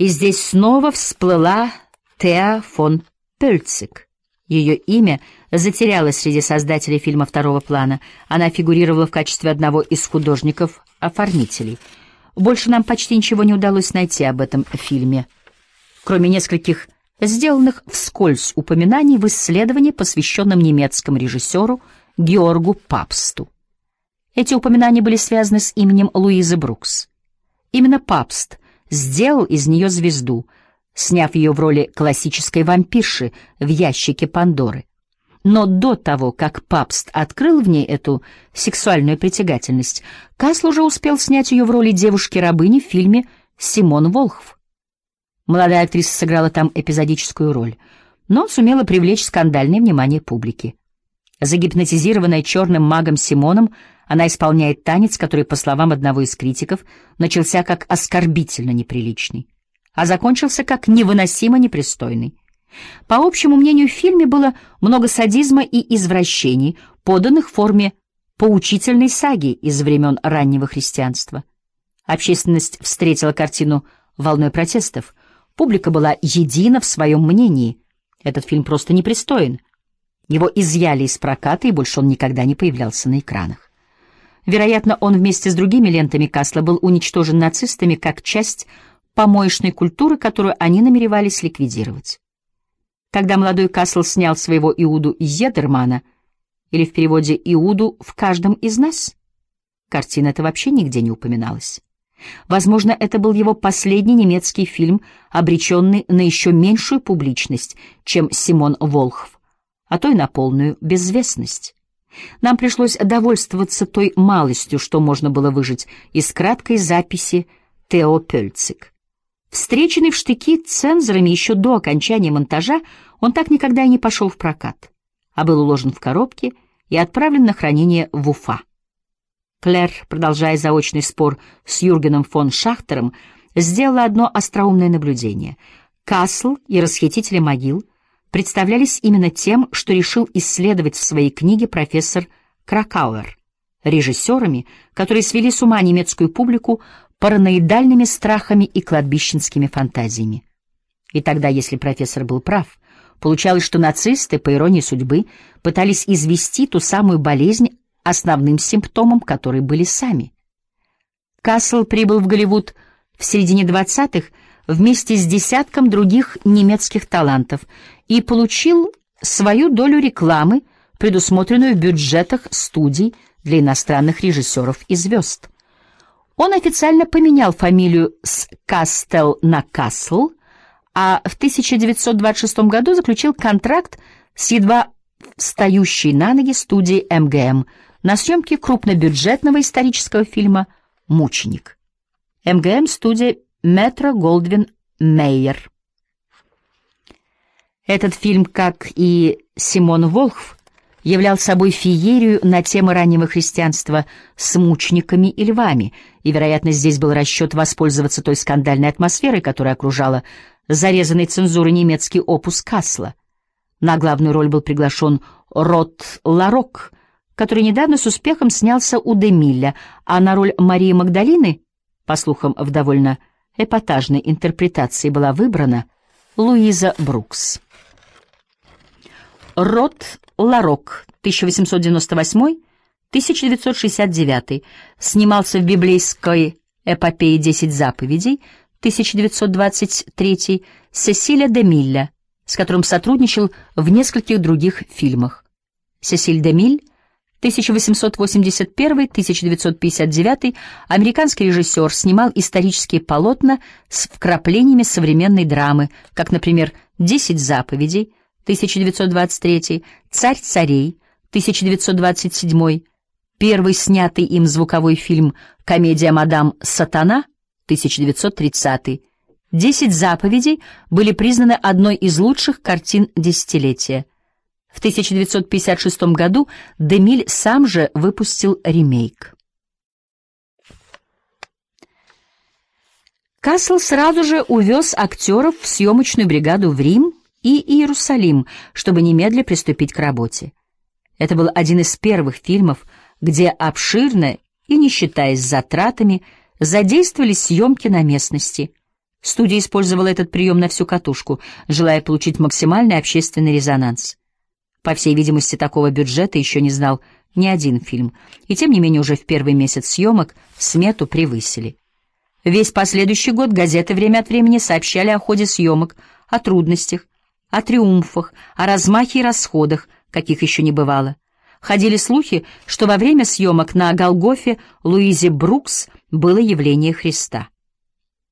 И здесь снова всплыла Теа фон Пельцик. Ее имя затерялось среди создателей фильма второго плана. Она фигурировала в качестве одного из художников-оформителей. Больше нам почти ничего не удалось найти об этом фильме, кроме нескольких сделанных вскользь упоминаний в исследовании, посвященном немецкому режиссеру Георгу Папсту. Эти упоминания были связаны с именем Луизы Брукс. Именно Папст сделал из нее звезду, сняв ее в роли классической вампирши в «Ящике Пандоры». Но до того, как Папст открыл в ней эту сексуальную притягательность, Касл уже успел снять ее в роли девушки-рабыни в фильме «Симон Волхв». Молодая актриса сыграла там эпизодическую роль, но сумела привлечь скандальное внимание публики. Загипнотизированная черным магом Симоном, она исполняет танец, который, по словам одного из критиков, начался как оскорбительно неприличный, а закончился как невыносимо непристойный. По общему мнению, в фильме было много садизма и извращений, поданных в форме поучительной саги из времен раннего христианства. Общественность встретила картину волной протестов. Публика была едина в своем мнении. Этот фильм просто непристоен. Его изъяли из проката, и больше он никогда не появлялся на экранах. Вероятно, он вместе с другими лентами Касла был уничтожен нацистами как часть помоечной культуры, которую они намеревались ликвидировать. Когда молодой Касл снял своего Иуду Едермана, или в переводе «Иуду в каждом из нас», картина эта вообще нигде не упоминалась. Возможно, это был его последний немецкий фильм, обреченный на еще меньшую публичность, чем «Симон Волхв», а то и на полную безвестность. Нам пришлось довольствоваться той малостью, что можно было выжать из краткой записи Тео Пельцик. Встреченный в штыки цензорами еще до окончания монтажа, он так никогда и не пошел в прокат, а был уложен в коробке и отправлен на хранение в Уфа. Клэр, продолжая заочный спор с Юргеном фон Шахтером, сделала одно остроумное наблюдение. Касл и расхитители могил представлялись именно тем, что решил исследовать в своей книге профессор Кракауэр, режиссерами, которые свели с ума немецкую публику параноидальными страхами и кладбищенскими фантазиями. И тогда, если профессор был прав, получалось, что нацисты, по иронии судьбы, пытались извести ту самую болезнь основным симптомом, которой были сами. Касл прибыл в Голливуд в середине 20-х вместе с десятком других немецких талантов и получил свою долю рекламы, предусмотренную в бюджетах студий для иностранных режиссеров и звезд. Он официально поменял фамилию с Кастел на Касл, а в 1926 году заключил контракт с едва встающей на ноги студией МГМ на съемке крупнобюджетного исторического фильма «Мученик». МГМ — студия Метро-Голдвин-Мейер. Этот фильм, как и «Симон Волхв», являл собой феерию на темы раннего христианства с мучениками и львами, и, вероятно, здесь был расчет воспользоваться той скандальной атмосферой, которая окружала зарезанный цензурой немецкий опус Касла. На главную роль был приглашен Рот Ларок, который недавно с успехом снялся у Демилля, а на роль Марии Магдалины, по слухам, в довольно эпатажной интерпретации была выбрана Луиза Брукс. Рот Ларок, 1898-1969, снимался в библейской эпопее «10 заповедей», 1923, Сесиля де Милля, с которым сотрудничал в нескольких других фильмах. Сесиль де Миль, 1881-1959, американский режиссер, снимал исторические полотна с вкраплениями современной драмы, как, например, «10 заповедей», 1923, «Царь царей», 1927, первый снятый им звуковой фильм «Комедия мадам Сатана», 1930. «10 заповедей» были признаны одной из лучших картин десятилетия. В 1956 году Демиль сам же выпустил ремейк. Касл сразу же увез актеров в съемочную бригаду в Рим и Иерусалим, чтобы немедля приступить к работе. Это был один из первых фильмов, где обширно и не считаясь затратами задействовали съемки на местности, Студия использовала этот прием на всю катушку, желая получить максимальный общественный резонанс. По всей видимости, такого бюджета еще не знал ни один фильм, и тем не менее уже в первый месяц съемок смету превысили. Весь последующий год газеты время от времени сообщали о ходе съемок, о трудностях, о триумфах, о размахе и расходах, каких еще не бывало. Ходили слухи, что во время съемок на Голгофе Луизе Брукс было явление Христа.